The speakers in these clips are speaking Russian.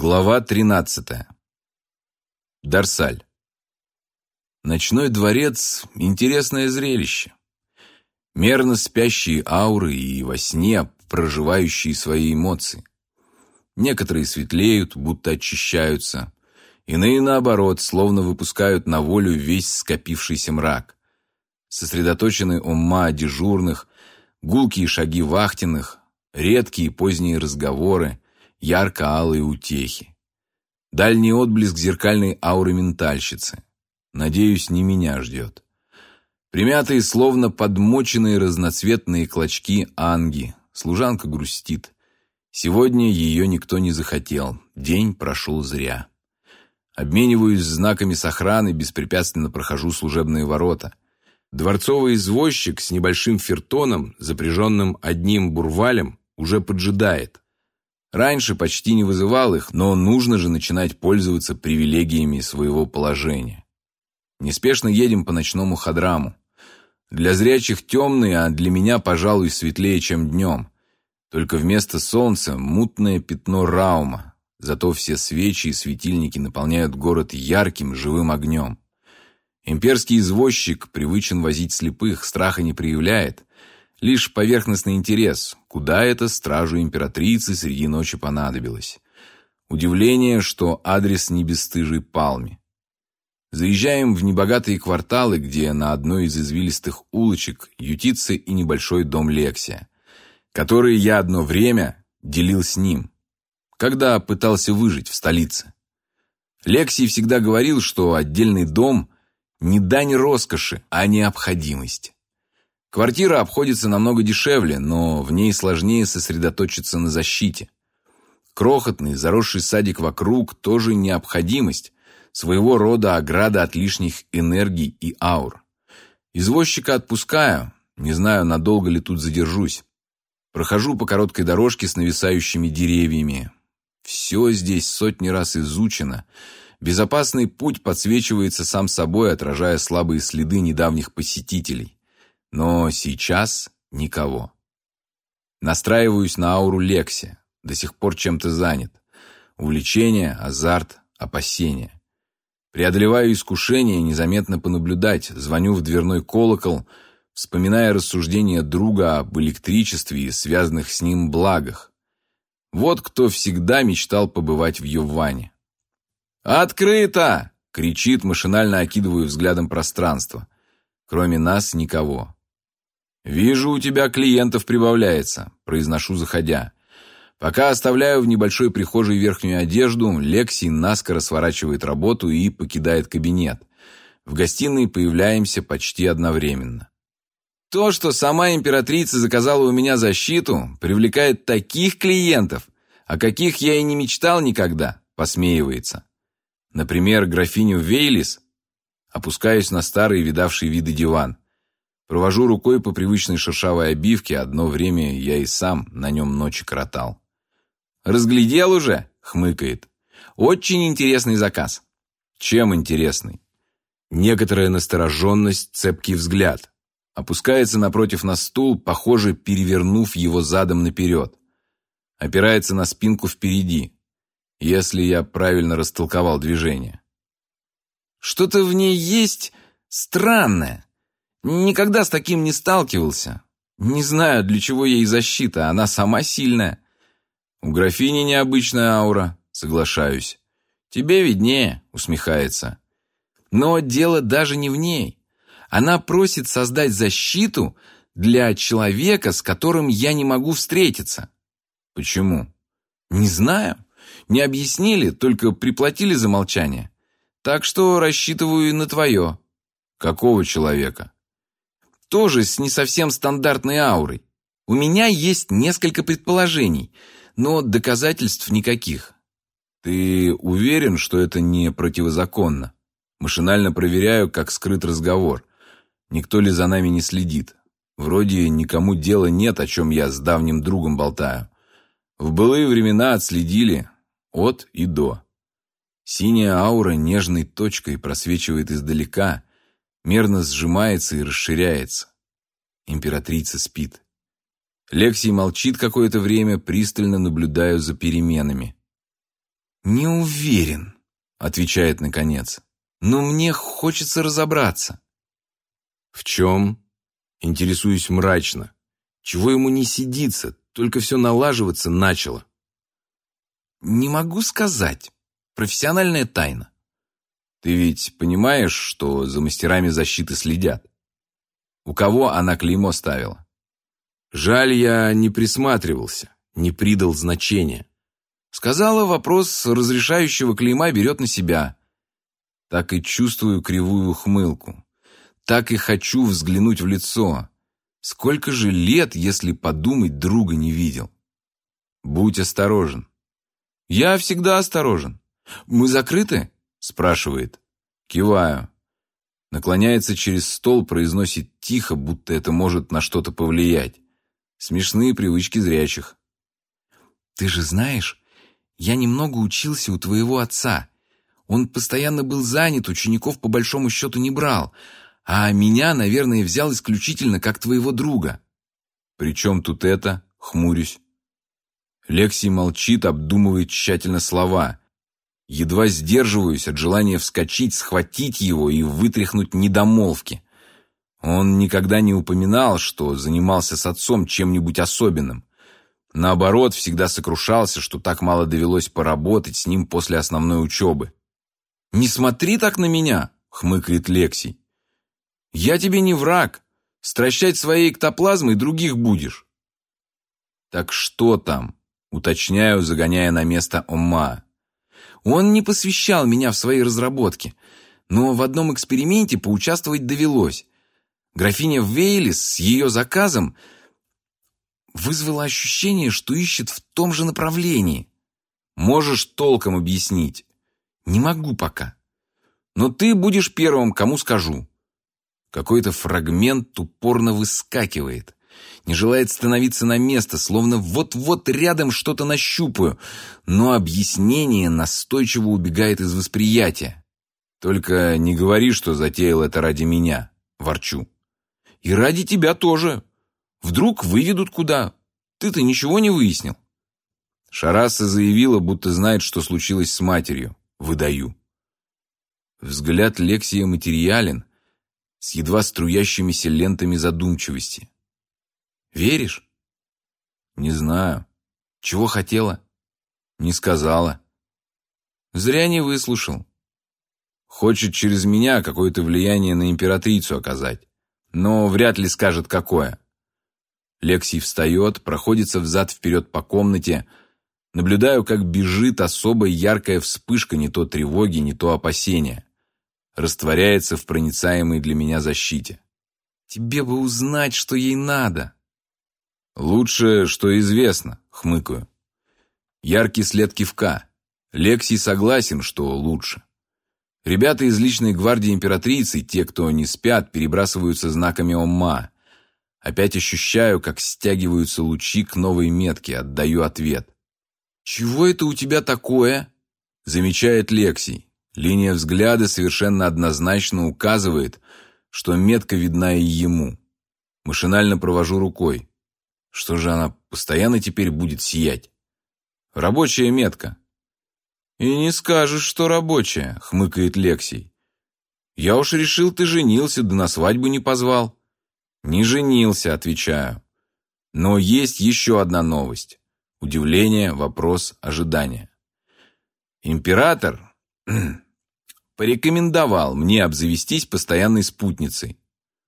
Глава 13. Дарсаль. Ночной дворец – интересное зрелище. Мерно спящие ауры и во сне проживающие свои эмоции. Некоторые светлеют, будто очищаются. Иные, наоборот, словно выпускают на волю весь скопившийся мрак. Сосредоточены умма дежурных, гулкие шаги вахтенных, редкие поздние разговоры, ярко-алые утехи. Дальний отблеск зеркальной ауры ментальщицы. Надеюсь, не меня ждет. Примятые, словно подмоченные разноцветные клочки анги. Служанка грустит. Сегодня ее никто не захотел. День прошел зря. Обмениваюсь знаками с охраной, беспрепятственно прохожу служебные ворота. Дворцовый извозчик с небольшим фертоном, запряженным одним бурвалем, уже поджидает. Раньше почти не вызывал их, но нужно же начинать пользоваться привилегиями своего положения. Неспешно едем по ночному Хадраму. Для зрячих темный, а для меня, пожалуй, светлее, чем днем. Только вместо солнца мутное пятно Раума. Зато все свечи и светильники наполняют город ярким, живым огнем. Имперский извозчик привычен возить слепых, страха не проявляет. Лишь поверхностный интерес, куда это стражу императрицы среди ночи понадобилось. Удивление, что адрес не бесстыжей Палме. Заезжаем в небогатые кварталы, где на одной из извилистых улочек ютится и небольшой дом Лексия, который я одно время делил с ним, когда пытался выжить в столице. Лексий всегда говорил, что отдельный дом не дань роскоши, а необходимость. Квартира обходится намного дешевле, но в ней сложнее сосредоточиться на защите. Крохотный, заросший садик вокруг тоже необходимость, своего рода ограда от лишних энергий и аур. Извозчика отпускаю, не знаю, надолго ли тут задержусь. Прохожу по короткой дорожке с нависающими деревьями. Все здесь сотни раз изучено. Безопасный путь подсвечивается сам собой, отражая слабые следы недавних посетителей. Но сейчас никого. Настраиваюсь на ауру Лексия. До сих пор чем-то занят. Увлечение, азарт, опасения. Преодолеваю искушение незаметно понаблюдать. Звоню в дверной колокол, вспоминая рассуждения друга об электричестве и связанных с ним благах. Вот кто всегда мечтал побывать в Йовване. «Открыто!» — кричит, машинально окидываю взглядом пространство. Кроме нас никого. «Вижу, у тебя клиентов прибавляется», — произношу, заходя. Пока оставляю в небольшой прихожей верхнюю одежду, Лексий наскоро сворачивает работу и покидает кабинет. В гостиной появляемся почти одновременно. То, что сама императрица заказала у меня защиту, привлекает таких клиентов, о каких я и не мечтал никогда, посмеивается. Например, графиню Вейлис. Опускаюсь на старый видавший виды диван. Провожу рукой по привычной шершавой обивке, одно время я и сам на нем ночи коротал. «Разглядел уже?» — хмыкает. «Очень интересный заказ». «Чем интересный?» Некоторая настороженность, цепкий взгляд. Опускается напротив на стул, похоже, перевернув его задом наперед. Опирается на спинку впереди, если я правильно растолковал движение. «Что-то в ней есть странное. Никогда с таким не сталкивался. Не знаю, для чего ей защита, она сама сильная». «У графини необычная аура», соглашаюсь. «Тебе виднее», усмехается. «Но дело даже не в ней. Она просит создать защиту для человека, с которым я не могу встретиться». «Почему?» «Не знаю. Не объяснили, только приплатили за молчание. Так что рассчитываю и на твое». «Какого человека?» «Тоже с не совсем стандартной аурой. У меня есть несколько предположений, но доказательств никаких». «Ты уверен, что это не противозаконно?» Машинально проверяю, как скрыт разговор. Никто ли за нами не следит? Вроде никому дела нет, о чем я с давним другом болтаю. В былые времена отследили от и до. Синяя аура нежной точкой просвечивает издалека, мерно сжимается и расширяется. Императрица спит. Лексий молчит какое-то время, пристально наблюдаю за переменами. «Не уверен», — отвечает наконец. «Но мне хочется разобраться». «В чем?» — интересуюсь мрачно. Чего ему не сидится, только все налаживаться начало. «Не могу сказать. Профессиональная тайна». «Ты ведь понимаешь, что за мастерами защиты следят? У кого она клеймо ставила?» «Жаль, я не присматривался, не придал значения. Сказала, вопрос разрешающего клейма берет на себя. Так и чувствую кривую ухмылку. Так и хочу взглянуть в лицо. Сколько же лет, если подумать, друга не видел? Будь осторожен». «Я всегда осторожен. Мы закрыты?» — спрашивает. Киваю. Наклоняется через стол, произносит тихо, будто это может на что-то повлиять. Смешные привычки зрячих. «Ты же знаешь, я немного учился у твоего отца. Он постоянно был занят, учеников по большому счету не брал, а меня, наверное, взял исключительно как твоего друга». «При чем тут это?» — хмурюсь. Лексий молчит, обдумывает тщательно слова. Едва сдерживаюсь от желания вскочить, схватить его и вытряхнуть недомолвки. Он никогда не упоминал, что занимался с отцом чем-нибудь особенным. Наоборот, всегда сокрушался, что так мало довелось поработать с ним после основной учебы. «Не смотри так на меня!» — хмыкает Лексий. «Я тебе не враг. Стращать своей эктоплазмой других будешь». «Так что там?» — уточняю, загоняя на место Омма. «Он не посвящал меня в свои разработки, но в одном эксперименте поучаствовать довелось. Графиня Вейлис с ее заказом вызвала ощущение, что ищет в том же направлении. Можешь толком объяснить?» «Не могу пока. Но ты будешь первым, кому скажу». Какой-то фрагмент упорно выскакивает. Не желает становиться на место, словно вот-вот рядом что-то нащупаю, но объяснение настойчиво убегает из восприятия. «Только не говори, что затеял это ради меня», — ворчу. «И ради тебя тоже. Вдруг выведут куда? Ты-то ничего не выяснил». Шараса заявила, будто знает, что случилось с матерью. Выдаю. Взгляд Лексия материален, с едва струящимися лентами задумчивости. «Веришь?» «Не знаю». «Чего хотела?» «Не сказала». «Зря не выслушал». «Хочет через меня какое-то влияние на императрицу оказать, но вряд ли скажет, какое». Лексий встает, проходится взад-вперед по комнате. Наблюдаю, как бежит особо яркая вспышка не то тревоги, не то опасения. Растворяется в проницаемой для меня защите. «Тебе бы узнать, что ей надо». «Лучше, что известно», — хмыкаю. Яркий след кивка. Лексий согласен, что лучше. Ребята из личной гвардии императрицы, те, кто не спят, перебрасываются знаками Омма. Опять ощущаю, как стягиваются лучи к новой метке, отдаю ответ. «Чего это у тебя такое?» — замечает Лексий. Линия взгляда совершенно однозначно указывает, что метка видна и ему. Машинально провожу рукой. Что же она постоянно теперь будет сиять? Рабочая метка. «И не скажешь, что рабочая», — хмыкает Лексий. «Я уж решил, ты женился, да на свадьбу не позвал». «Не женился», — отвечаю. Но есть еще одна новость. Удивление, вопрос, ожидание. Император порекомендовал мне обзавестись постоянной спутницей.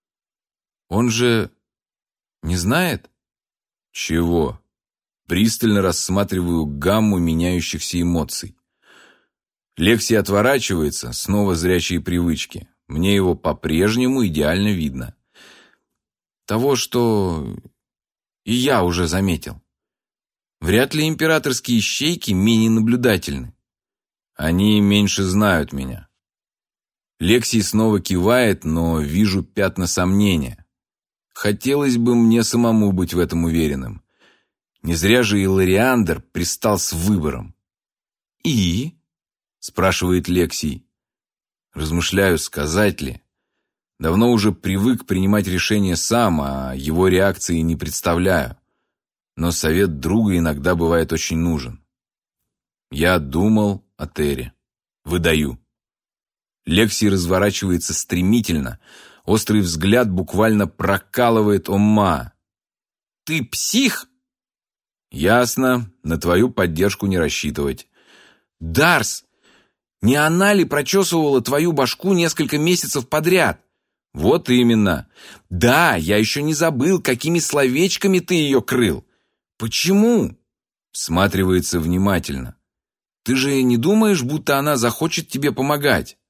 Он же не знает? Чего? Пристально рассматриваю гамму меняющихся эмоций. Лексий отворачивается, снова зрячие привычки. Мне его по-прежнему идеально видно. Того, что и я уже заметил. Вряд ли императорские ищейки менее наблюдательны. Они меньше знают меня. Лексий снова кивает, но вижу пятна сомнения. Хотелось бы мне самому быть в этом уверенным. Не зря же Илариандр пристал с выбором. «И?» — спрашивает Лексий. Размышляю, сказать ли. Давно уже привык принимать решения сам, а его реакции не представляю. Но совет друга иногда бывает очень нужен. Я думал, о Терри. Выдаю. Лекси разворачивается стремительно. Острый взгляд буквально прокалывает Омма. «Ты псих?» «Ясно. На твою поддержку не рассчитывать». «Дарс, не она ли прочесывала твою башку несколько месяцев подряд?» «Вот именно. Да, я еще не забыл, какими словечками ты ее крыл. Почему?» Всматривается внимательно. «Ты же не думаешь, будто она захочет тебе помогать?»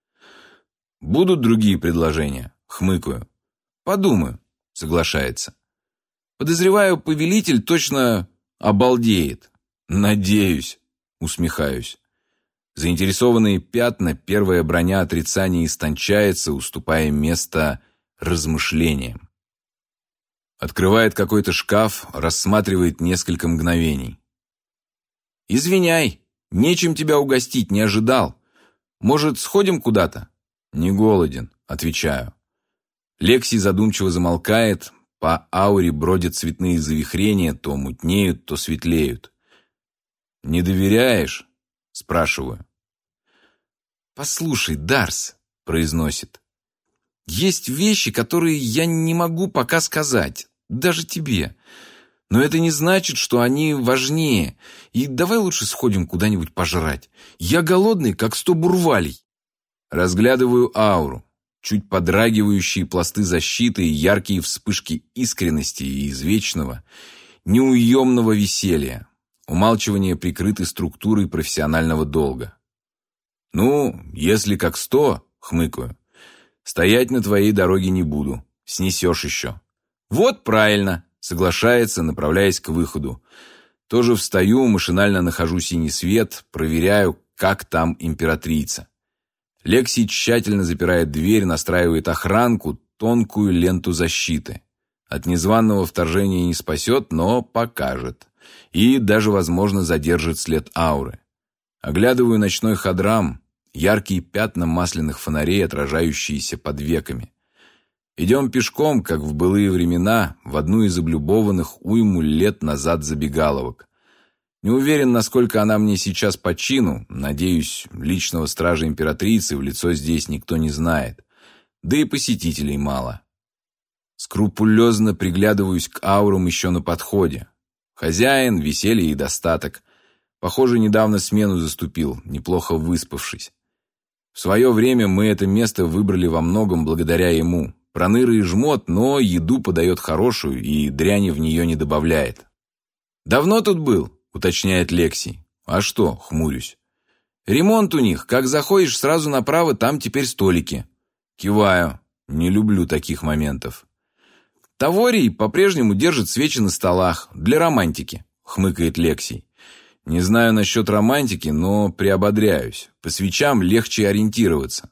«Будут другие предложения?» Хмыкаю. «Подумаю», соглашается. «Подозреваю, повелитель точно обалдеет». «Надеюсь», усмехаюсь. Заинтересованные пятна, первая броня отрицания истончается, уступая место размышлениям. Открывает какой-то шкаф, рассматривает несколько мгновений. «Извиняй, нечем тебя угостить, не ожидал. Может, сходим куда-то?» «Не голоден», отвечаю. Лекси задумчиво замолкает, по ауре бродят цветные завихрения, то мутнеют, то светлеют. «Не доверяешь?» спрашиваю. «Послушай, Дарс», произносит, «есть вещи, которые я не могу пока сказать, даже тебе. Но это не значит, что они важнее. И давай лучше сходим куда-нибудь пожрать. Я голодный, как 100 бурвалей». Разглядываю ауру. Чуть подрагивающие пласты защиты и яркие вспышки искренности и извечного, неуемного веселья. Умалчивание прикрыты структурой профессионального долга. «Ну, если как 100, хмыкаю, стоять на твоей дороге не буду, снесешь еще». «Вот правильно», соглашается, направляясь к выходу. Тоже встаю, машинально нахожу синий свет, проверяю, как там императрица. Лекси тщательно запирает дверь, настраивает охранку, тонкую ленту защиты. От незваного вторжения не спасет, но покажет. И даже, возможно, задержит след ауры. Оглядываю ночной хадрам, яркие пятна масляных фонарей, отражающиеся под веками. Идем пешком, как в былые времена, в одну из облюбованных уйму лет назад забегаловок. Не уверен, насколько она мне сейчас по чину, надеюсь, личного стража императрицы в лицо здесь никто не знает. Да и посетителей мало. Скрупулезно приглядываюсь к аурам еще на подходе. Хозяин, веселье и достаток. Похоже, недавно смену заступил, неплохо выспавшись. В свое время мы это место выбрали во многом благодаря ему. Пронырый жмот, но еду подает хорошую и дряни в нее не добавляет. «Давно тут был?» — уточняет Лекси. «А что?» — хмурюсь. «Ремонт у них. Как заходишь сразу направо, там теперь столики». Киваю. Не люблю таких моментов. «Таворий по-прежнему держит свечи на столах. Для романтики», — хмыкает Лекси. «Не знаю насчет романтики, но приободряюсь. По свечам легче ориентироваться».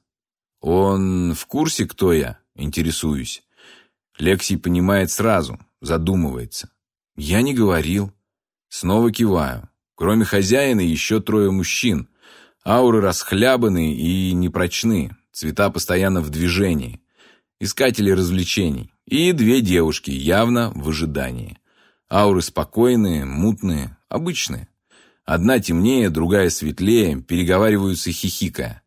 «Он в курсе, кто я?» — интересуюсь. Лекси понимает сразу, задумывается. «Я не говорил». Снова киваю. Кроме хозяина еще 3 мужчин. Ауры расхлябаны и непрочны. Цвета постоянно в движении. Искатели развлечений. И 2 девушки, явно в ожидании. Ауры спокойные, мутные, обычные. Одна темнее, другая светлее, переговариваются хихикая.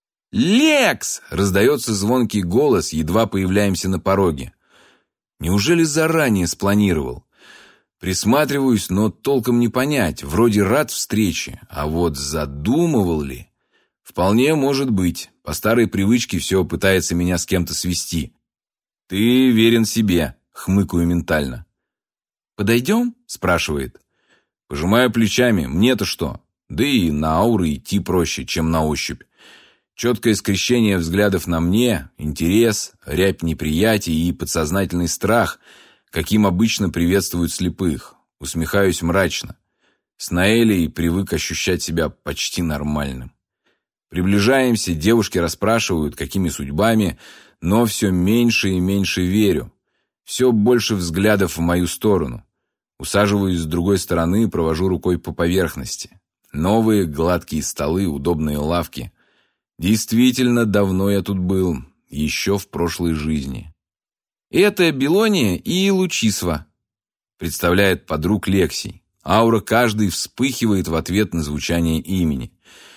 «Лекс!» — раздается звонкий голос, едва появляемся на пороге. Неужели заранее спланировал? Присматриваюсь, но толком не понять. Вроде рад встрече, а вот задумывал ли? Вполне может быть. По старой привычке все пытается меня с кем-то свести. «Ты верен себе», — хмыкаю ментально. «Подойдем?» — спрашивает. Пожимаю плечами. Мне-то что? Да и на ауры идти проще, чем на ощупь. Четкое скрещение взглядов на мне, интерес, рябь неприятий и подсознательный страх, каким обычно приветствуют слепых. Усмехаюсь мрачно. С Наэлей привык ощущать себя почти нормальным. Приближаемся, девушки расспрашивают, какими судьбами, но все меньше и меньше верю. Все больше взглядов в мою сторону. Усаживаюсь с другой стороны и провожу рукой по поверхности. Новые гладкие столы, удобные лавки. Действительно, давно я тут был, еще в прошлой жизни. «Это Белония и Лучисва», — представляет подруг Лекси. Аура каждой вспыхивает в ответ на звучание имени.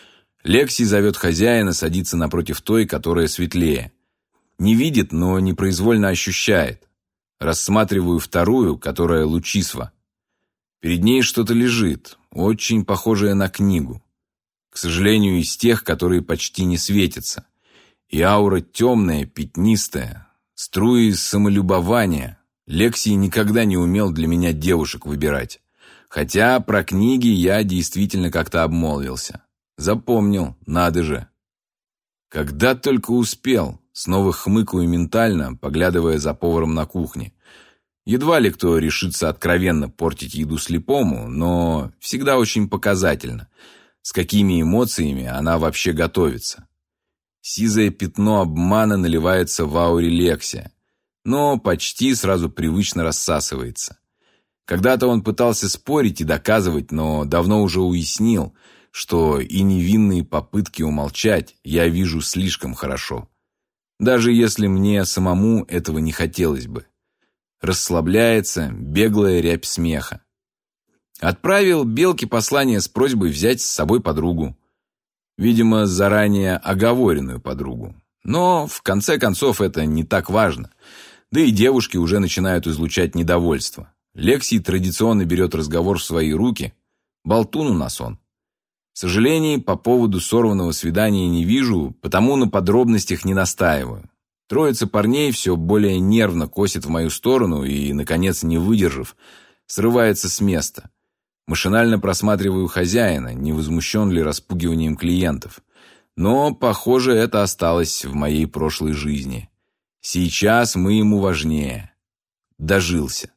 Лекси зовет хозяина садиться напротив той, которая светлее. Не видит, но непроизвольно ощущает. Рассматриваю вторую, которая Лучисва. Перед ней что-то лежит, очень похожее на книгу. К сожалению, из тех, которые почти не светятся. И аура темная, пятнистая, струи самолюбования. Лекси никогда не умел для меня девушек выбирать. Хотя про книги я действительно как-то обмолвился. Запомнил, надо же. Когда только успел, снова хмыкаю ментально, поглядывая за поваром на кухне. Едва ли кто решится откровенно портить еду слепому, но всегда очень показательно, с какими эмоциями она вообще готовится. Сизое пятно обмана наливается в ауре Лекси, но почти сразу привычно рассасывается. Когда-то он пытался спорить и доказывать, но давно уже уяснил, что и невинные попытки умолчать я вижу слишком хорошо. Даже если мне самому этого не хотелось бы. Расслабляется беглая рябь смеха. Отправил Белке послание с просьбой взять с собой подругу. Видимо, заранее оговоренную подругу. Но, в конце концов, это не так важно. Да и девушки уже начинают излучать недовольство. Лекси традиционно берет разговор в свои руки. Болтун у нас он. Сожалений по поводу сорванного свидания не вижу, потому на подробностях не настаиваю. Троица парней все более нервно косит в мою сторону и, наконец, не выдержав, срывается с места. Машинально просматриваю хозяина, не возмущен ли распугиванием клиентов. Но, похоже, это осталось в моей прошлой жизни. Сейчас мы ему важнее. Дожился.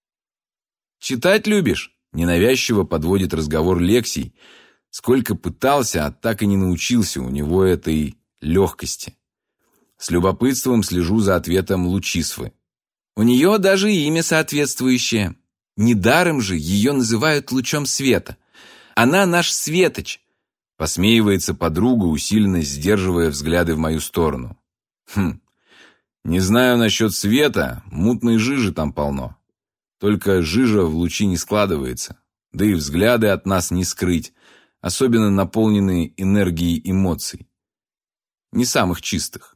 «Читать любишь?» – ненавязчиво подводит разговор Лексий. Сколько пытался, а так и не научился у него этой легкости. С любопытством слежу за ответом Лучисвы. У нее даже имя соответствующее. Недаром же ее называют лучом света. Она наш светоч. Посмеивается подруга, усиленно сдерживая взгляды в мою сторону. Не знаю насчет света, мутной жижи там полно. Только жижа в лучи не складывается. Да и взгляды от нас не скрыть, особенно наполненные энергией эмоций. Не самых чистых.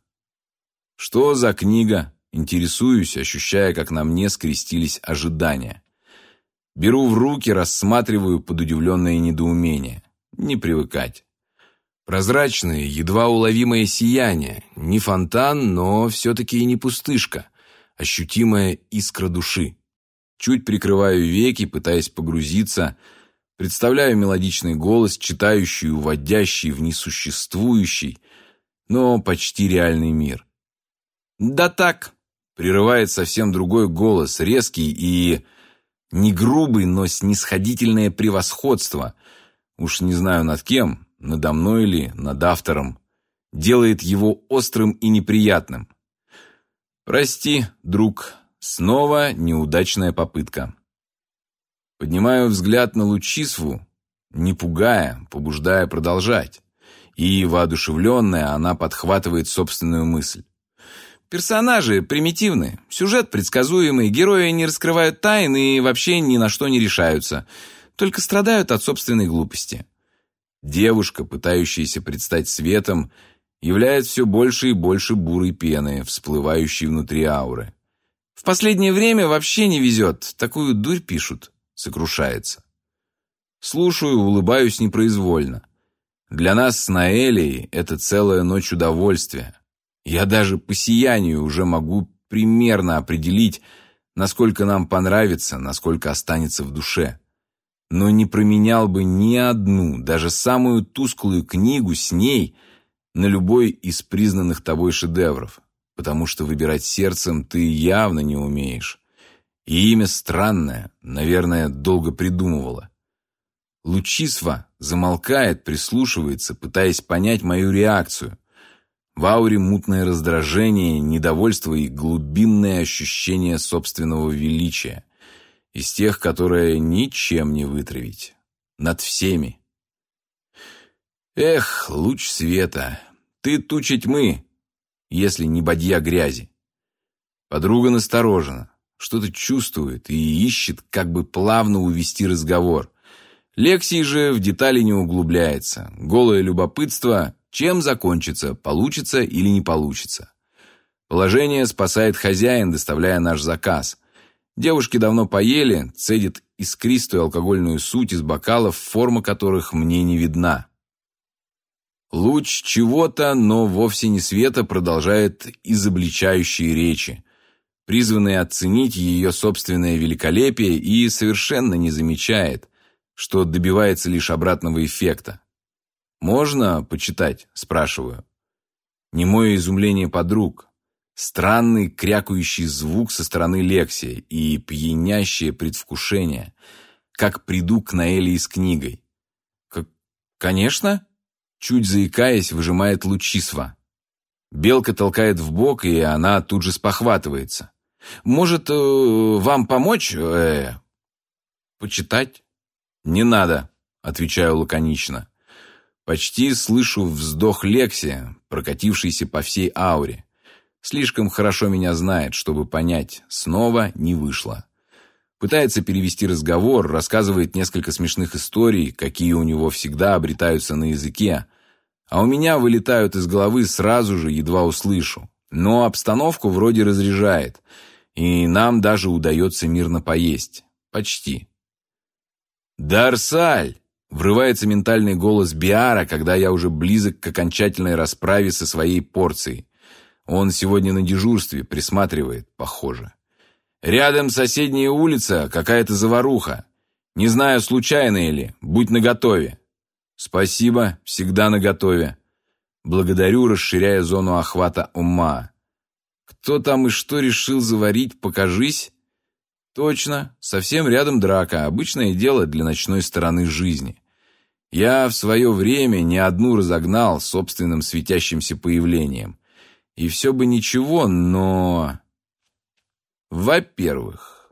Что за книга? Интересуюсь, ощущая, как на мне скрестились ожидания. Беру в руки, рассматриваю под удивленное недоумение. Не привыкать. Прозрачное, едва уловимое сияние. Не фонтан, но все-таки и не пустышка. Ощутимая искра души. Чуть прикрываю веки, пытаясь погрузиться. Представляю мелодичный голос, читающий, уводящий в несуществующий, но почти реальный мир. «Да так!» — прерывает совсем другой голос, резкий и... не грубый, но снисходительное превосходство. Уж не знаю над кем, надо мной или над автором. Делает его острым и неприятным. «Прости, друг, снова неудачная попытка». Поднимаю взгляд на Лучисву, не пугая, побуждая продолжать. И, воодушевленная, она подхватывает собственную мысль. Персонажи примитивны, сюжет предсказуемый, герои не раскрывают тайн и вообще ни на что не решаются, только страдают от собственной глупости. Девушка, пытающаяся предстать светом, являет все больше и больше бурой пены, всплывающей внутри ауры. В последнее время вообще не везет, такую дурь пишут, сокрушается. Слушаю, улыбаюсь непроизвольно. Для нас с Наэлей это целая ночь удовольствия. Я даже по сиянию уже могу примерно определить, насколько нам понравится, насколько останется в душе. Но не променял бы ни одну, даже самую тусклую книгу с ней на любой из признанных тобой шедевров, потому что выбирать сердцем ты явно не умеешь. И имя странное, наверное, долго придумывала. Лучисва замолкает, прислушивается, пытаясь понять мою реакцию. В ауре мутное раздражение, недовольство и глубинное ощущение собственного величия. Из тех, которые ничем не вытравить. Над всеми. Эх, луч света, ты туча тьмы, если не бадья грязи. Подруга насторожена, что-то чувствует и ищет, как бы плавно увести разговор. Лексий же в детали не углубляется. Голое любопытство, чем закончится, получится или не получится. Положение спасает хозяин, доставляя наш заказ. Девушки давно поели, цедят искристую алкогольную суть из бокалов, форма которых мне не видна. Луч чего-то, но вовсе не света, продолжает изобличающие речи, призванные оценить ее собственное великолепие, и совершенно не замечает, что добивается лишь обратного эффекта. «Можно почитать?» – спрашиваю. Немое изумление подруг, странный крякающий звук со стороны Лексия и пьянящее предвкушение, как приду к Наэлии с книгой. «Конечно?» – чуть заикаясь, выжимает Лучисва. Белка толкает в бок, и она тут же спохватывается. «Может, вам помочь? Почитать?» «Не надо», — отвечаю лаконично. Почти слышу вздох Лексия, прокатившийся по всей ауре. Слишком хорошо меня знает, чтобы понять, снова не вышло. Пытается перевести разговор, рассказывает несколько смешных историй, какие у него всегда обретаются на языке, а у меня вылетают из головы сразу же, едва услышу. Но обстановку вроде разряжает, и нам даже удается мирно поесть. Почти. «Дарсаль!» — врывается ментальный голос Биара, когда я уже близок к окончательной расправе со своей порцией. Он сегодня на дежурстве, присматривает, похоже. «Рядом соседняя улица, какая-то заваруха. Не знаю, случайно ли, будь наготове». «Спасибо, всегда наготове». Благодарю, расширяя зону охвата ума. «Кто там и что решил заварить, покажись?» «Точно, совсем рядом драка, обычное дело для ночной стороны жизни. Я в свое время не одну разогнал собственным светящимся появлением. И все бы ничего, но...» Во-первых,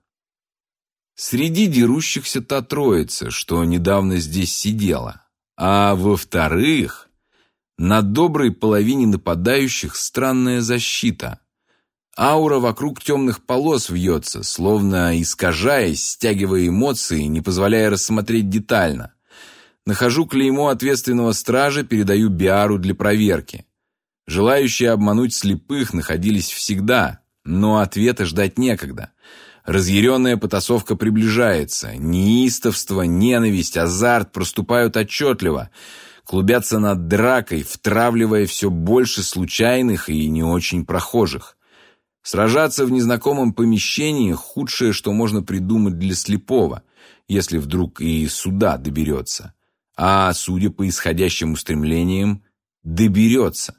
среди дерущихся та троица, что недавно здесь сидела. А во-вторых, на доброй половине нападающих странная защита. Аура вокруг темных полос вьется, словно искажаясь, стягивая эмоции, не позволяя рассмотреть детально. Нахожу клеймо ответственного стража, передаю Биару для проверки. Желающие обмануть слепых находились всегда, но ответа ждать некогда. Разъяренная потасовка приближается. Неистовство, ненависть, азарт проступают отчетливо. Клубятся над дракой, втравливая все больше случайных и не очень прохожих. Сражаться в незнакомом помещении – худшее, что можно придумать для слепого, если вдруг и сюда доберется. А, судя по исходящим устремлениям, доберется.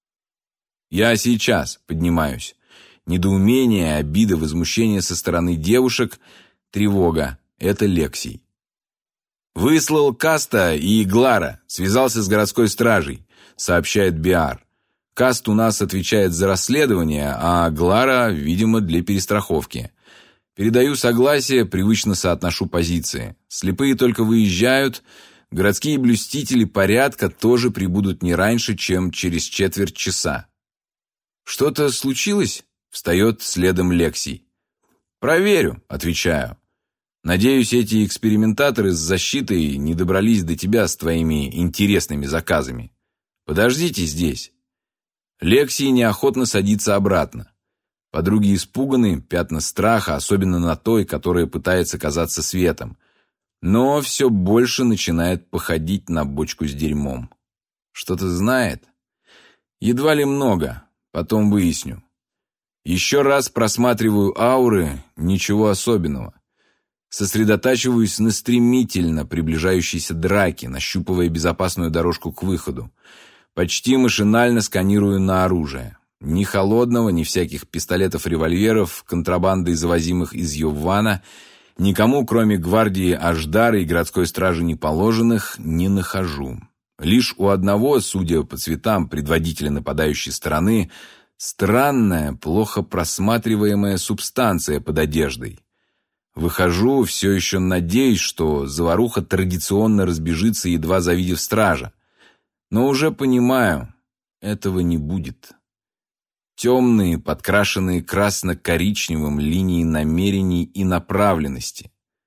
Я сейчас поднимаюсь. Недоумение, обида, возмущение со стороны девушек, тревога – это Лексий. «Выслал Каста и Глара, связался с городской стражей», – сообщает Биар. Каст у нас отвечает за расследование, а Глара, видимо, для перестраховки. Передаю согласие, привычно соотношу позиции. Слепые только выезжают, городские блюстители порядка тоже прибудут не раньше, чем через четверть часа. «Что-то случилось?» — встает следом Лексий. «Проверю», — отвечаю. «Надеюсь, эти экспериментаторы с защитой не добрались до тебя с твоими интересными заказами. Подождите здесь». Лексий неохотно садится обратно. Подруги испуганы, пятна страха, особенно на той, которая пытается казаться светом. Но все больше начинает походить на бочку с дерьмом. Что-то знает? Едва ли много, потом выясню. Еще раз просматриваю ауры, ничего особенного. Сосредотачиваюсь на стремительно приближающейся драке, нащупывая безопасную дорожку к выходу. Почти машинально сканирую на оружие. Ни холодного, ни всяких пистолетов-револьверов, контрабандой завозимых из Йоввана, никому, кроме гвардии Ашдара и городской стражи неположенных, не нахожу. Лишь у одного, судя по цветам предводителя нападающей стороны, странная, плохо просматриваемая субстанция под одеждой. Выхожу, все еще надеясь, что заваруха традиционно разбежится, едва завидев стража. Но уже понимаю, этого не будет. Темные, подкрашенные красно-коричневым линии намерений и направленности.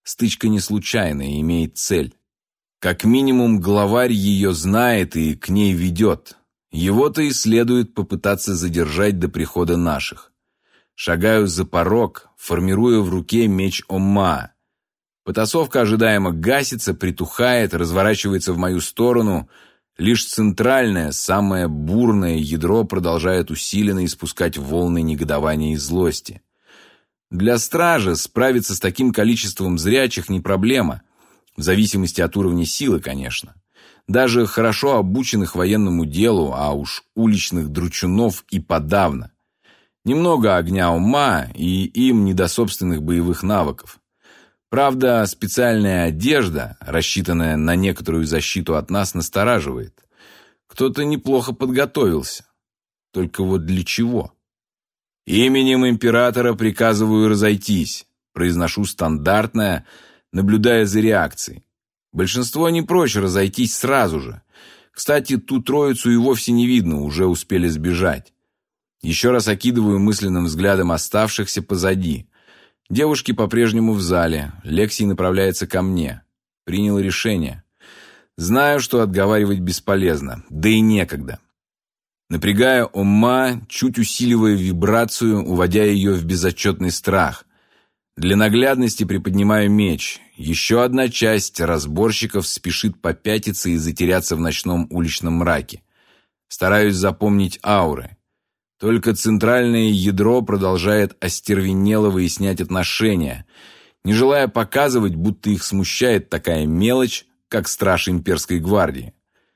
Стычка не случайная и имеет цель. Как минимум, главарь ее знает и к ней ведет. Его-то и следует попытаться задержать до прихода наших. Шагаю за порог, формируя в руке меч Омма. Потасовка ожидаемо гасится, притухает, разворачивается в мою сторону. Лишь центральное, самое бурное ядро продолжает усиленно испускать волны негодования и злости. Для стража справиться с таким количеством зрячих не проблема, в зависимости от уровня силы, конечно. Даже хорошо обученных военному делу, а уж уличных дручунов и подавно. Немного огня ума, и им не до собственных боевых навыков. Правда, специальная одежда, рассчитанная на некоторую защиту от нас, настораживает. Кто-то неплохо подготовился. Только вот для чего? «Именем императора приказываю разойтись», произношу стандартное, наблюдая за реакцией. Большинство не прочь разойтись сразу же. Кстати, ту троицу и вовсе не видно, уже успели сбежать. Еще раз окидываю мысленным взглядом оставшихся позади. Девушки по-прежнему в зале. Лексий направляется ко мне. Принял решение. Знаю, что отговаривать бесполезно, да и некогда. Напрягая Омма, чуть усиливая вибрацию, уводя ее в безотчетный страх. Для наглядности приподнимаю меч. Еще одна часть разборщиков спешит попятиться и затеряться в ночном уличном мраке. Стараюсь запомнить ауры. Только центральное ядро продолжает остервенело выяснять отношения, не желая показывать, будто их смущает такая мелочь, как страж имперской гвардии.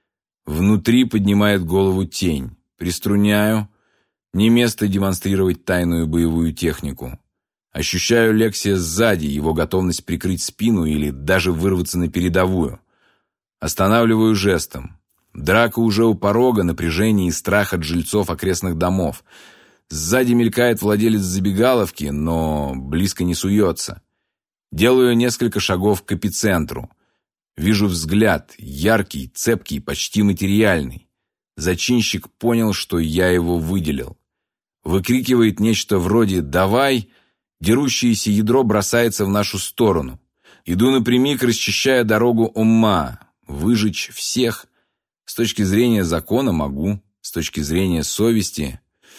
Внутри поднимает голову тень. Приструняю. Не место демонстрировать тайную боевую технику. Ощущаю Лексия сзади, его готовность прикрыть спину или даже вырваться на передовую. Останавливаю жестом. Драка уже у порога, напряжение и страх от жильцов окрестных домов. Сзади мелькает владелец забегаловки, но близко не суется. Делаю несколько шагов к эпицентру. Вижу взгляд, яркий, цепкий, почти материальный. Зачинщик понял, что я его выделил. Выкрикивает нечто вроде «давай», дерущееся ядро бросается в нашу сторону. Иду напрямик, расчищая дорогу Омма. Выжечь всех? С точки зрения закона могу, с точки зрения совести...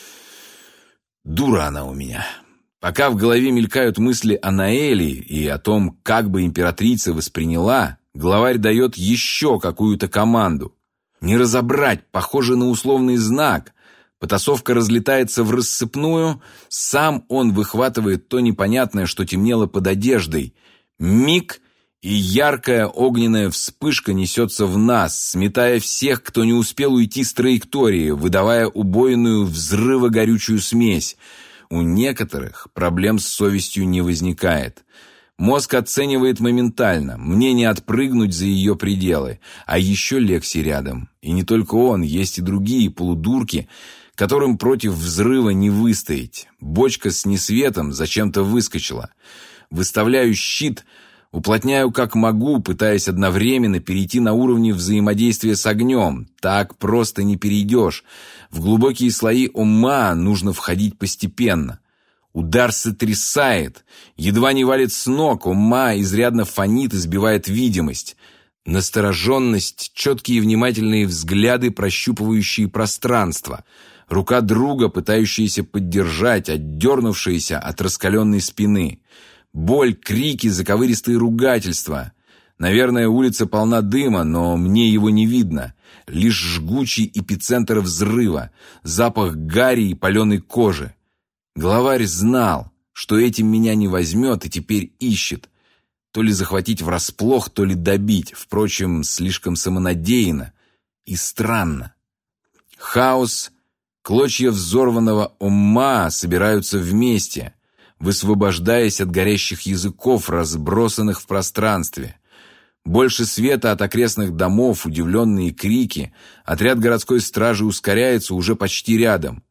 Дура она у меня. Пока в голове мелькают мысли о Наэли и о том, как бы императрица восприняла, главарь дает еще какую-то команду. Не разобрать, похоже на условный знак. Потасовка разлетается в рассыпную, сам он выхватывает то непонятное, что темнело под одеждой. Миг, и яркая огненная вспышка несется в нас, сметая всех, кто не успел уйти с траектории, выдавая убойную взрывогорючую смесь. У некоторых проблем с совестью не возникает. Мозг оценивает моментально, мне не отпрыгнуть за ее пределы. А еще Лекси рядом. И не только он, есть и другие полудурки, которым против взрыва не выстоять. Бочка с несветом зачем-то выскочила. Выставляю щит, уплотняю как могу, пытаясь одновременно перейти на уровни взаимодействия с огнем. Так просто не перейдешь. В глубокие слои ума нужно входить постепенно. Удар сотрясает, едва не валит с ног, ума изрядно фонит и сбивает видимость. Настороженность, четкие и внимательные взгляды, прощупывающие пространство. Рука друга, пытающаяся поддержать, отдернувшаяся от раскаленной спины. Боль, крики, заковыристые ругательства. Наверное, улица полна дыма, но мне его не видно. Лишь жгучий эпицентр взрыва, запах гари и паленой кожи. Главарь знал, что этим меня не возьмет и теперь ищет. То ли захватить врасплох, то ли добить. Впрочем, слишком самонадеянно и странно. Хаос, клочья взорванного ума собираются вместе, высвобождаясь от горящих языков, разбросанных в пространстве. Больше света от окрестных домов, удивленные крики. Отряд городской стражи ускоряется уже почти рядом.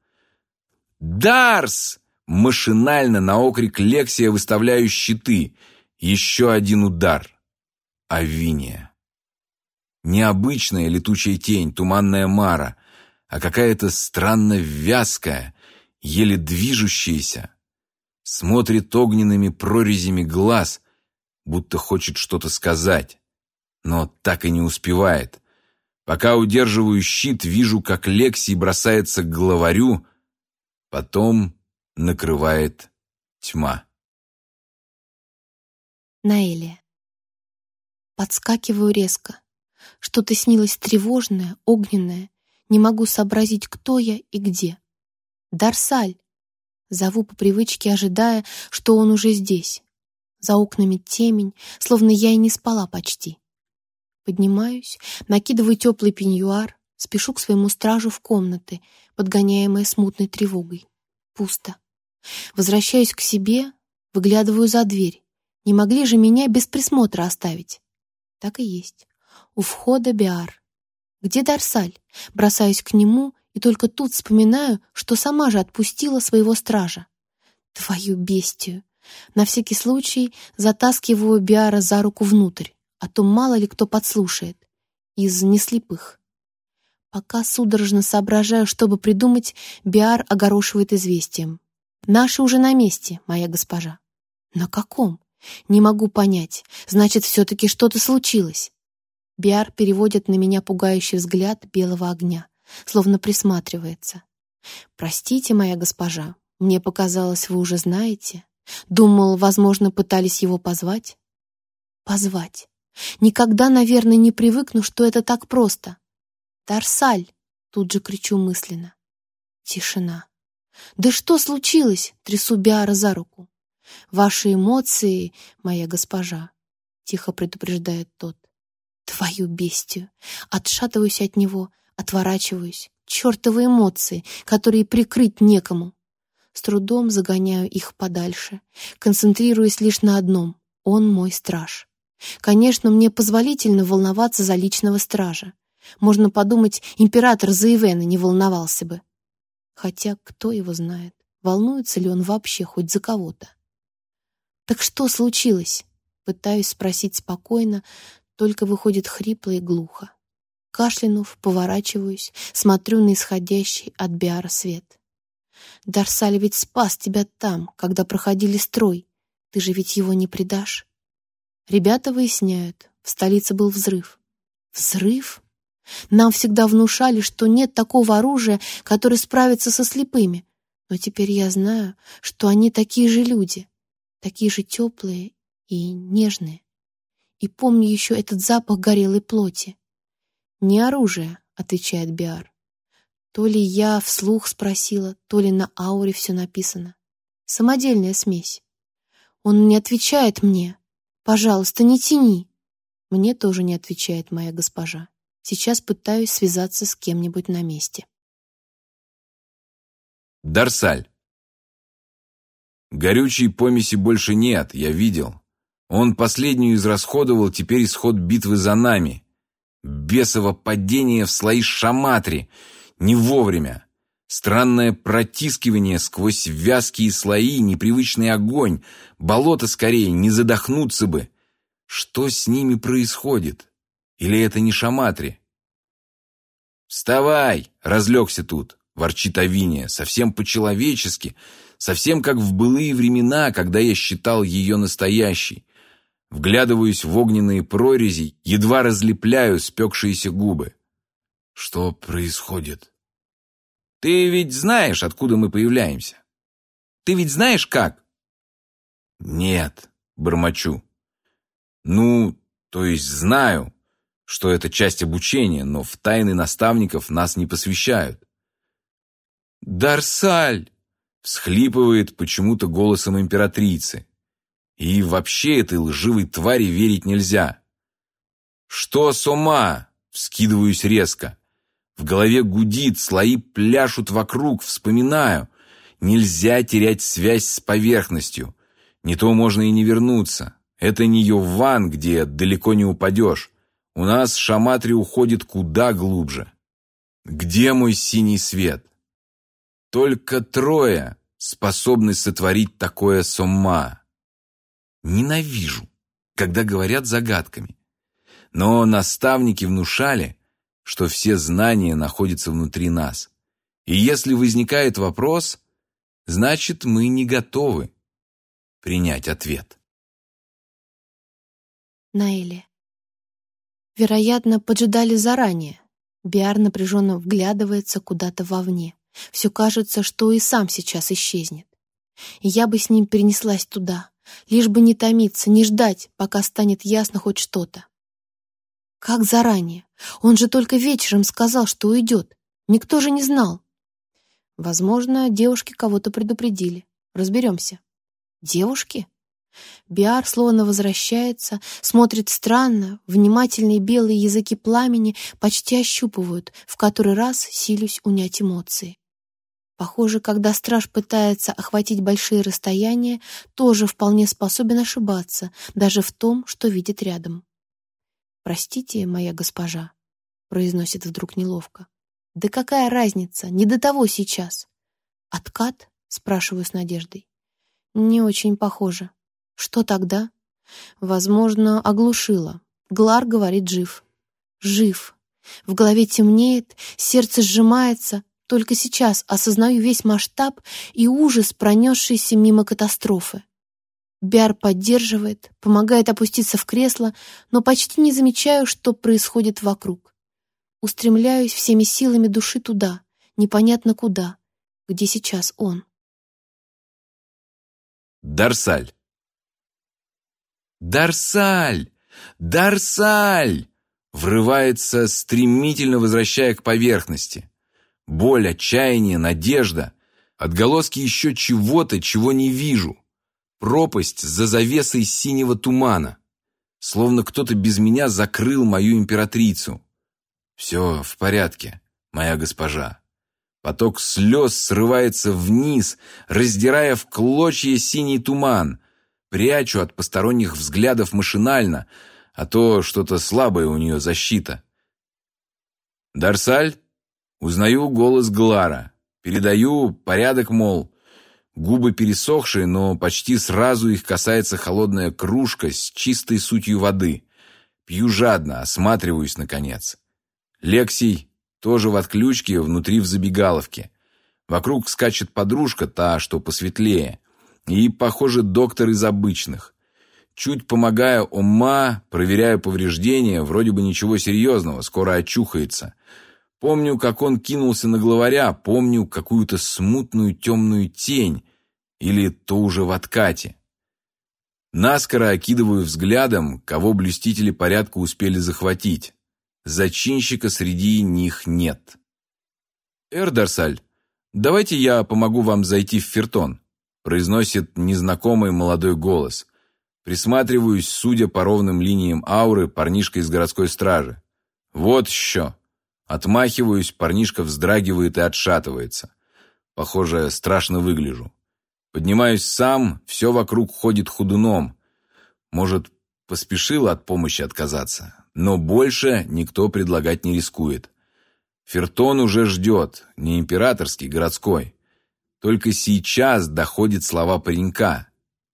«Дарс!» Машинально на окрик Лексия выставляю щиты. Еще один удар. Авиния. Необычная летучая тень, туманная мара, а какая-то странно вязкая, еле движущаяся. Смотрит огненными прорезями глаз, будто хочет что-то сказать, но так и не успевает. Пока удерживаю щит, вижу, как Лексий бросается к главарю, потом накрывает тьма. Наэлия. Подскакиваю резко. Что-то снилось тревожное, огненное. Не могу сообразить, кто я и где. «Дарсаль!» Зову по привычке, ожидая, что он уже здесь. За окнами темень, словно я и не спала почти. Поднимаюсь, накидываю теплый пеньюар, спешу к своему стражу в комнаты, подгоняемая смутной тревогой. Пусто. Возвращаюсь к себе, выглядываю за дверь. Не могли же меня без присмотра оставить? Так и есть. У входа Биар. Где Дарсаль? Бросаюсь к нему, и только тут вспоминаю, что сама же отпустила своего стража. Твою бестию! На всякий случай затаскиваю Биара за руку внутрь, а то мало ли кто подслушает. Из неслепых. Пока судорожно соображаю, чтобы придумать, Биар огорошивает известием. «Наши уже на месте, моя госпожа». «На каком?» «Не могу понять. Значит, все-таки что-то случилось». Биар переводит на меня пугающий взгляд белого огня, словно присматривается. «Простите, моя госпожа, мне показалось, вы уже знаете. Думал, возможно, пытались его позвать». «Позвать. Никогда, наверное, не привыкну, что это так просто». «Дарсаль!» — тут же кричу мысленно. Тишина. «Да что случилось?» — трясу Биара за руку. «Ваши эмоции, моя госпожа», — тихо предупреждает тот. Твою бестию! Отшатываюсь от него, отворачиваюсь. Чёртовы эмоции, которые прикрыть некому. С трудом загоняю их подальше, концентрируясь лишь на одном — он мой страж. Конечно, мне позволительно волноваться за личного стража. Можно подумать, император за Ивена не волновался бы. Хотя кто его знает, волнуется ли он вообще хоть за кого-то. «Так что случилось?» Пытаюсь спросить спокойно, только выходит хрипло и глухо. Кашлянув, поворачиваюсь, смотрю на исходящий от Биара свет. «Дарсаль ведь спас тебя там, когда проходили строй. Ты же ведь его не предашь?» Ребята выясняют, в столице был взрыв. Взрыв? Нам всегда внушали, что нет такого оружия, которое справится со слепыми. Но теперь я знаю, что они такие же люди, такие же теплые и нежные. И помню еще этот запах горелой плоти. «Не оружие», — отвечает Биар. То ли я вслух спросила, то ли на ауре все написано. Самодельная смесь. Он не отвечает мне. «Пожалуйста, не тяни». Мне тоже не отвечает моя госпожа. Сейчас пытаюсь связаться с кем-нибудь на месте. Дарсаль. Горючей помеси больше нет, я видел. Он последнюю израсходовал, теперь исход битвы за нами. Бесово падение в слои Шаматри. Не вовремя. Странное протискивание сквозь вязкие слои, непривычный огонь. Болото скорее, не задохнуться бы. Что с ними происходит? Или это не Шаматри? «Вставай!» — разлегся тут, ворчит Авиния, совсем по-человечески, совсем как в былые времена, когда я считал ее настоящей. Вглядываюсь в огненные прорези, едва разлепляю спекшиеся губы. Что происходит? Ты ведь знаешь, откуда мы появляемся? Ты ведь знаешь, как? Нет, бормочу. Ну, то есть знаю, что это часть обучения, но в тайны наставников нас не посвящают. «Дарсаль!» — всхлипывает почему-то голосом императрицы. И вообще этой лживой твари верить нельзя. «Что с ума?» — вскидываюсь резко. В голове гудит, слои пляшут вокруг, вспоминаю. Нельзя терять связь с поверхностью. Не то можно и не вернуться. Это не Йован, где далеко не упадешь. У нас Шаматри уходит куда глубже. Где мой синий свет? Только трое способны сотворить такое с ума. Ненавижу, когда говорят загадками. Но наставники внушали, что все знания находятся внутри нас. И если возникает вопрос, значит, мы не готовы принять ответ. Наэлия. Вероятно, поджидали заранее. Биар напряженно вглядывается куда-то вовне. Все кажется, что и сам сейчас исчезнет. И я бы с ним перенеслась туда, лишь бы не томиться, не ждать, пока станет ясно хоть что-то. Как заранее? Он же только вечером сказал, что уйдет. Никто же не знал. Возможно, девушки кого-то предупредили. Разберемся. Девушки? Биар словно возвращается, смотрит странно, внимательные белые языки пламени почти ощупывают, в который раз силюсь унять эмоции. Похоже, когда страж пытается охватить большие расстояния, тоже вполне способен ошибаться, даже в том, что видит рядом. «Простите, моя госпожа», — произносит вдруг неловко. «Да какая разница? Не до того сейчас». «Откат?» — спрашиваю с надеждой. «Не очень похоже». «Что тогда?» «Возможно, оглушило. Глар говорит, жив». «Жив». В голове темнеет, сердце сжимается. Только сейчас осознаю весь масштаб и ужас, пронесшийся мимо катастрофы. Биар поддерживает, помогает опуститься в кресло, но почти не замечаю, что происходит вокруг. Устремляюсь всеми силами души туда, непонятно куда, где сейчас он. Дарсаль. «Дарсаль! Дарсаль!» врывается, стремительно возвращая к поверхности. Боль, отчаяние, надежда, отголоски еще чего-то, чего не вижу. Пропасть за завесой синего тумана. Словно кто-то без меня закрыл мою императрицу. Все в порядке, моя госпожа. Поток слез срывается вниз, раздирая в клочья синий туман. Прячу от посторонних взглядов машинально, а то что-то слабое у нее защита. «Дарсаль?» Узнаю голос Глара. Передаю порядок, мол. Губы пересохшие, но почти сразу их касается холодная кружка с чистой сутью воды. Пью жадно, осматриваюсь, наконец. Лексий тоже в отключке, внутри в забегаловке. Вокруг скачет подружка, та, что посветлее. И, похоже, доктор из обычных. Чуть помогая Омма, проверяю повреждения, вроде бы ничего серьезного, скоро очухается. Помню, как он кинулся на главаря, помню какую-то смутную темную тень, или то уже в откате. Наскоро окидываю взглядом, кого блюстители порядка успели захватить. Зачинщика среди них нет. «Дарсаль, давайте я помогу вам зайти в Фертон», произносит незнакомый молодой голос. Присматриваюсь, судя по ровным линиям ауры, парнишка из городской стражи. «Вот еще». Отмахиваюсь, парнишка вздрагивает и отшатывается. Похоже, страшно выгляжу. Поднимаюсь сам, все вокруг ходит ходуном. Может, поспешил от помощи отказаться, но больше никто предлагать не рискует. Фертон уже ждет, не императорский, городской. Только сейчас доходят слова паренька.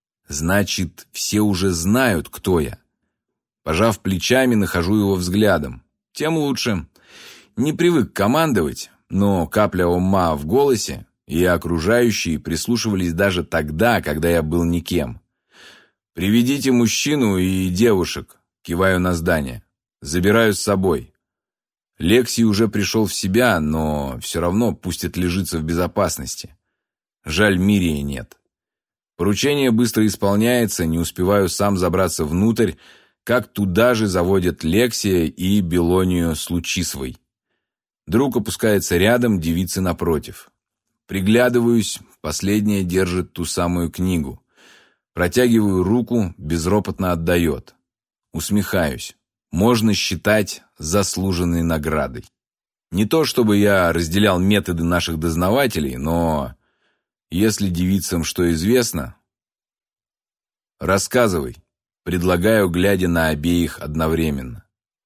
Значит, все уже знают, кто я. Пожав плечами, нахожу его взглядом. Тем лучше. Не привык командовать, но капля ума в голосе, и окружающие прислушивались даже тогда, когда я был никем. «Приведите мужчину и девушек», киваю на здание. «Забираю с собой». Лексий уже пришел в себя, но все равно пусть отлежится в безопасности. Жаль, Мирии нет. Поручение быстро исполняется, не успеваю сам забраться внутрь, как туда же заводят Лексия и Белонию с Лучисвой. Друг опускается рядом, девицы напротив. Приглядываюсь, последняя держит ту самую книгу. Протягиваю руку, безропотно отдает. Усмехаюсь. Можно считать заслуженной наградой. Не то чтобы я разделял методы наших дознавателей, но если девицам что известно... Рассказывай, предлагаю, глядя на обеих одновременно.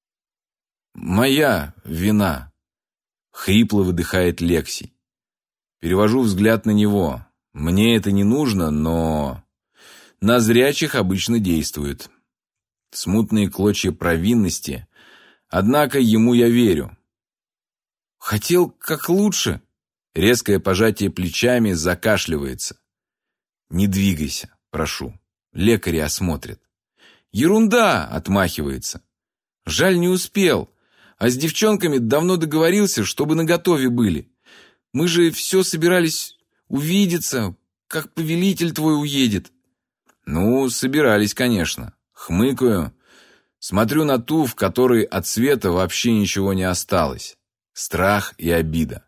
«Моя вина», — хрипло выдыхает Лексий. Перевожу взгляд на него. Мне это не нужно, но... На зрячих обычно действует. Смутные клочья провинности. Однако ему я верю. «Хотел как лучше?» Резкое пожатие плечами, закашливается. «Не двигайся, прошу. Лекари осмотрят». «Ерунда!» — отмахивается. «Жаль, не успел. А с девчонками давно договорился, чтобы наготове были. Мы же все собирались увидеться, как повелитель твой уедет». «Ну, собирались, конечно». Хмыкаю. Смотрю на ту, в которой от света вообще ничего не осталось. Страх и обида.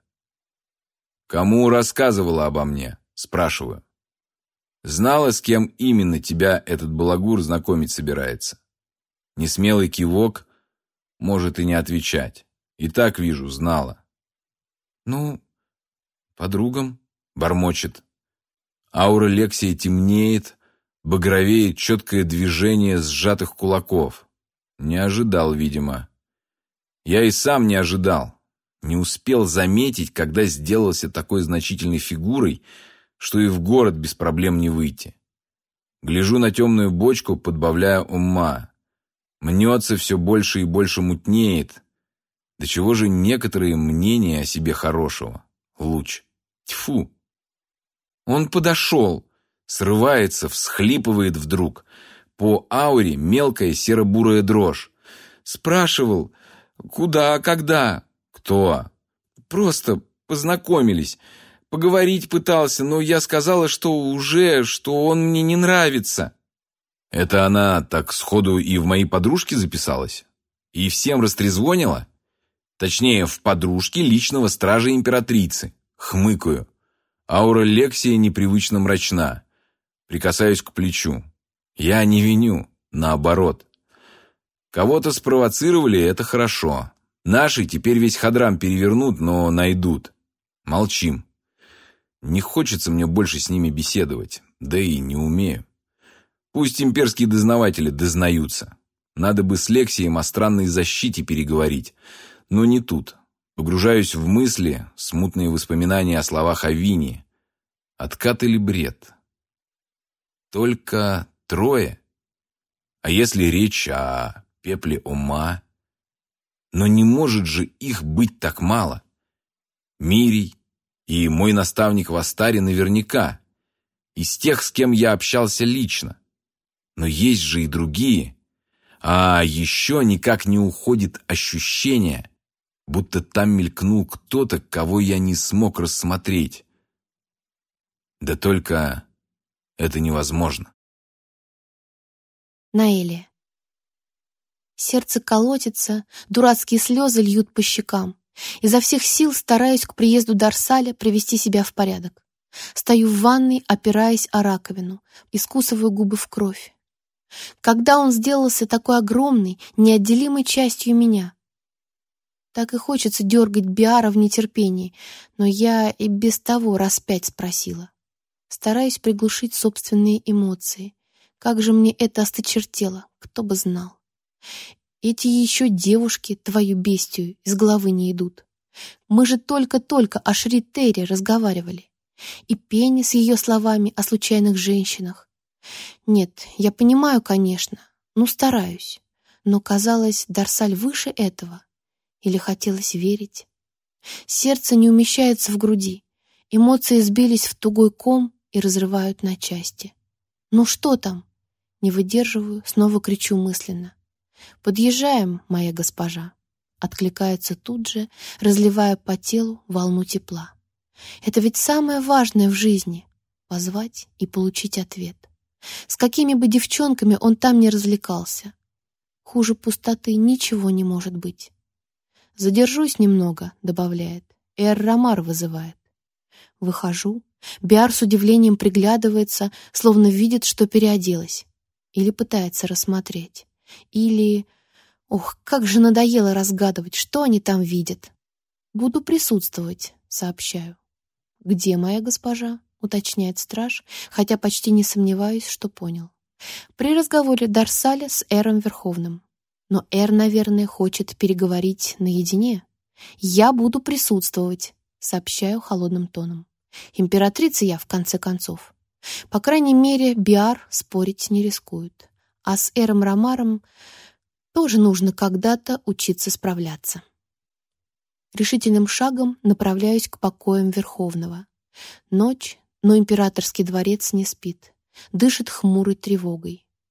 «Кому рассказывала обо мне?» — спрашиваю. «Знала, с кем именно тебя этот балагур знакомить собирается?» Несмелый кивок, может и не отвечать. И так вижу, знала. «Ну, подругам», — бормочет. Аура Лексии темнеет, багровеет четкое движение сжатых кулаков. Не ожидал, видимо. Я и сам не ожидал. Не успел заметить, когда сделался такой значительной фигурой, что и в город без проблем не выйти. Гляжу на темную бочку, подбавляя ума. Мнется все больше и больше мутнеет. До чего же некоторые мнения о себе хорошего? Луч. Тьфу. Он подошел. Срывается, всхлипывает вдруг. По ауре мелкая серо-бурая дрожь. Спрашивал, куда, когда? Кто? Просто познакомились. Поговорить пытался, но я сказала, что он мне не нравится. Это она так сходу и в мои подружки записалась? И всем растрезвонила? Точнее, в подружки личного стража императрицы. Хмыкаю. Аура Лексии непривычно мрачна. Прикасаюсь к плечу. Я не виню, наоборот. Кого-то спровоцировали, это хорошо. Наши теперь весь хадрам перевернут, но найдут. Молчим. Не хочется мне больше с ними беседовать, да и не умею. Пусть имперские дознаватели дознаются. Надо бы с Лексием о странной защите переговорить, но не тут. Погружаюсь в мысли, смутные воспоминания о словах Авинии. Откат или бред? Только трое? А если речь о пепле ума? Но не может же их быть так мало. Мирий и мой наставник в Астаре наверняка. Из тех, с кем я общался лично. Но есть же и другие. А еще никак не уходит ощущение, будто там мелькнул кто-то, кого я не смог рассмотреть. Да только это невозможно. Наэлия. Сердце колотится, дурацкие слезы льют по щекам. Изо всех сил стараюсь к приезду Дарсаля привести себя в порядок. Стою в ванной, опираясь о раковину, искусываю губы в кровь. Когда он сделался такой огромной, неотделимой частью меня? Так и хочется дергать Биара в нетерпении, но я и без того раз 5 спросила. Стараюсь приглушить собственные эмоции. Как же мне это осточертело, кто бы знал. Эти еще девушки, твою бестию, из головы не идут. Мы же только-только о Шри-Терре разговаривали. И Пенни с ее словами о случайных женщинах. Нет, я понимаю, конечно, стараюсь. Но казалось, Дарсаль выше этого. Или хотелось верить. Сердце не умещается в груди. Эмоции сбились в тугой ком и разрывают на части. Ну что там? Не выдерживаю, снова кричу мысленно. «Подъезжаем, моя госпожа!» Откликается тут же, разливая по телу волну тепла. Это ведь самое важное в жизни — позвать и получить ответ. С какими бы девчонками он там ни развлекался. Хуже пустоты ничего не может быть. «Задержусь немного», — добавляет. «Эр-Рамар вызывает». Выхожу. Биар с удивлением приглядывается, словно видит, что переоделась. Или пытается рассмотреть. Или... Ох, как же надоело разгадывать, что они там видят. «Буду присутствовать», — сообщаю. «Где моя госпожа?» — уточняет страж, хотя почти не сомневаюсь, что понял. При разговоре Дарсаля с Эром Верховным. Но Эр, наверное, хочет переговорить наедине. «Я буду присутствовать», — сообщаю холодным тоном. Императрица я, в конце концов. По крайней мере, Биар спорить не рискует. А с Эром Рамаром тоже нужно когда-то учиться справляться. Решительным шагом направляюсь к покоям Верховного. Ночь, но императорский дворец не спит, дышит хмурой тревогой.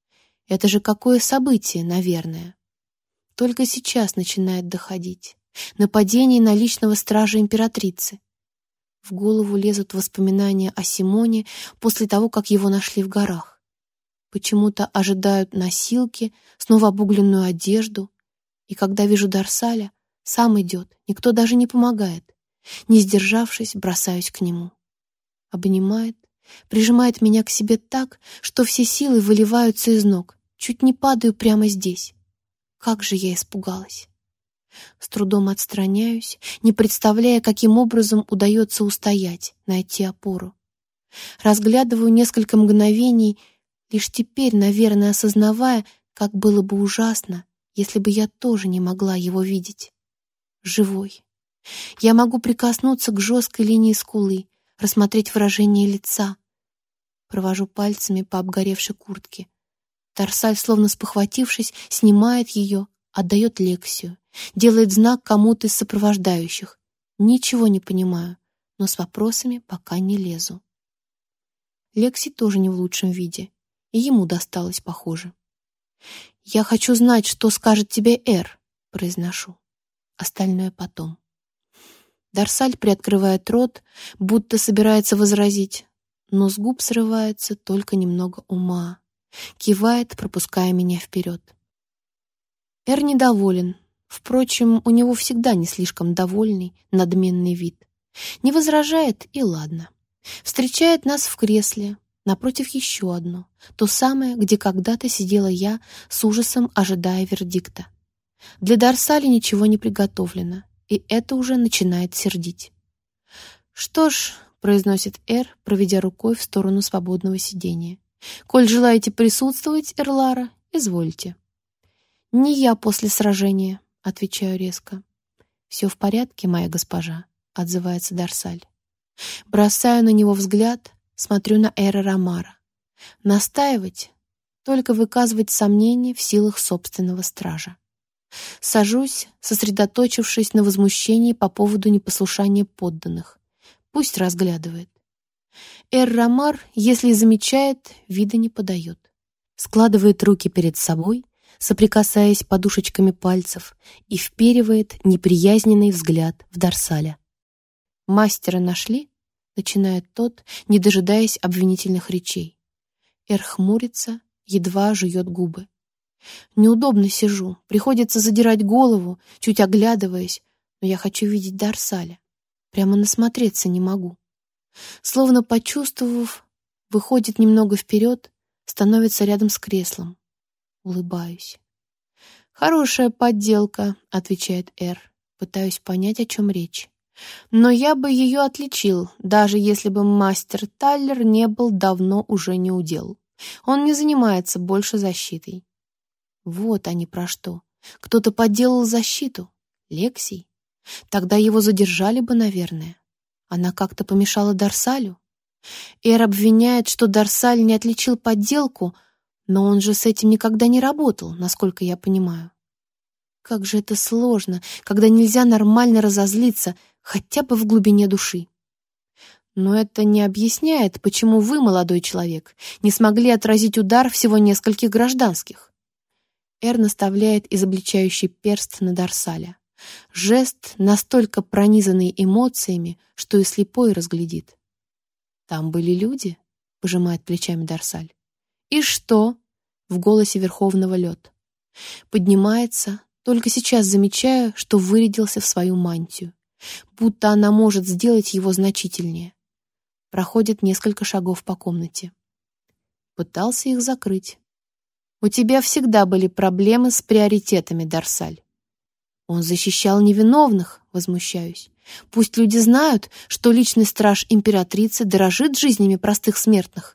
Это же какое событие, наверное. Только сейчас начинает доходить. Нападение на личного стража императрицы. В голову лезут воспоминания о Симоне после того, как его нашли в горах. Почему-то ожидают носилки, снова обугленную одежду. И когда вижу Дарсаля, сам идет, никто даже не помогает. Не сдержавшись, бросаюсь к нему. Обнимает, прижимает меня к себе так, что все силы выливаются из ног. Чуть не падаю прямо здесь. Как же я испугалась. С трудом отстраняюсь, не представляя, каким образом удается устоять, найти опору. Разглядываю несколько мгновений, лишь теперь, наверное, осознавая, как было бы ужасно, если бы я тоже не могла его видеть. Живой. Я могу прикоснуться к жесткой линии скулы, рассмотреть выражение лица. Провожу пальцами по обгоревшей куртке. Дарсаль, словно спохватившись, снимает ее, отдает Лексию, делает знак кому-то из сопровождающих. Ничего не понимаю, но с вопросами пока не лезу. Лекси тоже не в лучшем виде, и ему досталось, похоже. «Я хочу знать, что скажет тебе Эр», — произношу. Остальное потом. Дарсаль приоткрывает рот, будто собирается возразить, но с губ срывается только немного ума. Кивает, пропуская меня вперед. Эр недоволен. Впрочем, у него всегда не слишком довольный, надменный вид. Не возражает, и ладно. Встречает нас в кресле, напротив еще одно, то самое, где когда-то сидела я, с ужасом ожидая вердикта. Для Дарсаля ничего не приготовлено, и это уже начинает сердить. «Что ж», — произносит Эр, проведя рукой в сторону свободного сидения, «коль желаете присутствовать, Эрлара, извольте». «Не я после сражения», — отвечаю резко. «Все в порядке, моя госпожа», — отзывается Дарсаль. Бросаю на него взгляд, смотрю на Эра Ромара. Настаивать, только выказывать сомнения в силах собственного стража. Сажусь, сосредоточившись на возмущении по поводу непослушания подданных. Пусть разглядывает. Эр Ромар, если и замечает, вида не подает. Складывает руки перед собой, соприкасаясь подушечками пальцев, и вперивает неприязненный взгляд в Дарсаля. «Мастера нашли?» — начинает тот, не дожидаясь обвинительных речей. Эр хмурится, едва жует губы. Неудобно сижу, приходится задирать голову, чуть оглядываясь, но я хочу видеть Дарсаля. Прямо насмотреться не могу. Словно почувствовав, выходит немного вперед, становится рядом с креслом. Улыбаюсь. «Хорошая подделка», — отвечает Эр. Пытаюсь понять, о чем речь. «Но я бы ее отличил, даже если бы мастер Таллер не был давно уже не у дел. Он не занимается больше защитой». Вот они про что. Кто-то подделал защиту. Лексий. Тогда его задержали бы, наверное. Она как-то помешала Дарсалю. Эр обвиняет, что Дарсаль не отличил подделку, но он же с этим никогда не работал, насколько я понимаю. Как же это сложно, когда нельзя нормально разозлиться, хотя бы в глубине души. Но это не объясняет, почему вы, молодой человек, не смогли отразить удар всего нескольких гражданских. Эр наставляет изобличающий перст на Дарсаля. Жест, настолько пронизанный эмоциями, что и слепой разглядит. «Там были люди?» — пожимает плечами Дарсаль. «И что?» — в голосе Верховного лед. Поднимается, только сейчас замечаю, что вырядился в свою мантию. Будто она может сделать его значительнее. Проходит несколько шагов по комнате. Пытался их закрыть. «У тебя всегда были проблемы с приоритетами, Дарсаль». «Он защищал невиновных», — возмущаюсь. «Пусть люди знают, что личный страж императрицы дорожит жизнями простых смертных».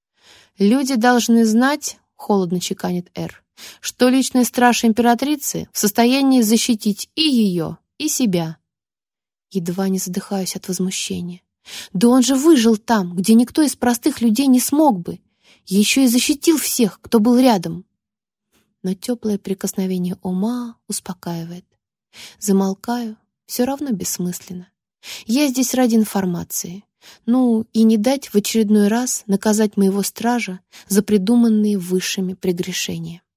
«Люди должны знать», — холодно чеканит Эр, «что личный страж императрицы в состоянии защитить и ее, и себя». Едва не задыхаюсь от возмущения. «Да он же выжил там, где никто из простых людей не смог бы. Еще и защитил всех, кто был рядом». Но теплое прикосновение ума успокаивает. Замолкаю, все равно бессмысленно. Я здесь ради информации. Ну, и не дать в очередной раз наказать моего стража за придуманные высшими прегрешения.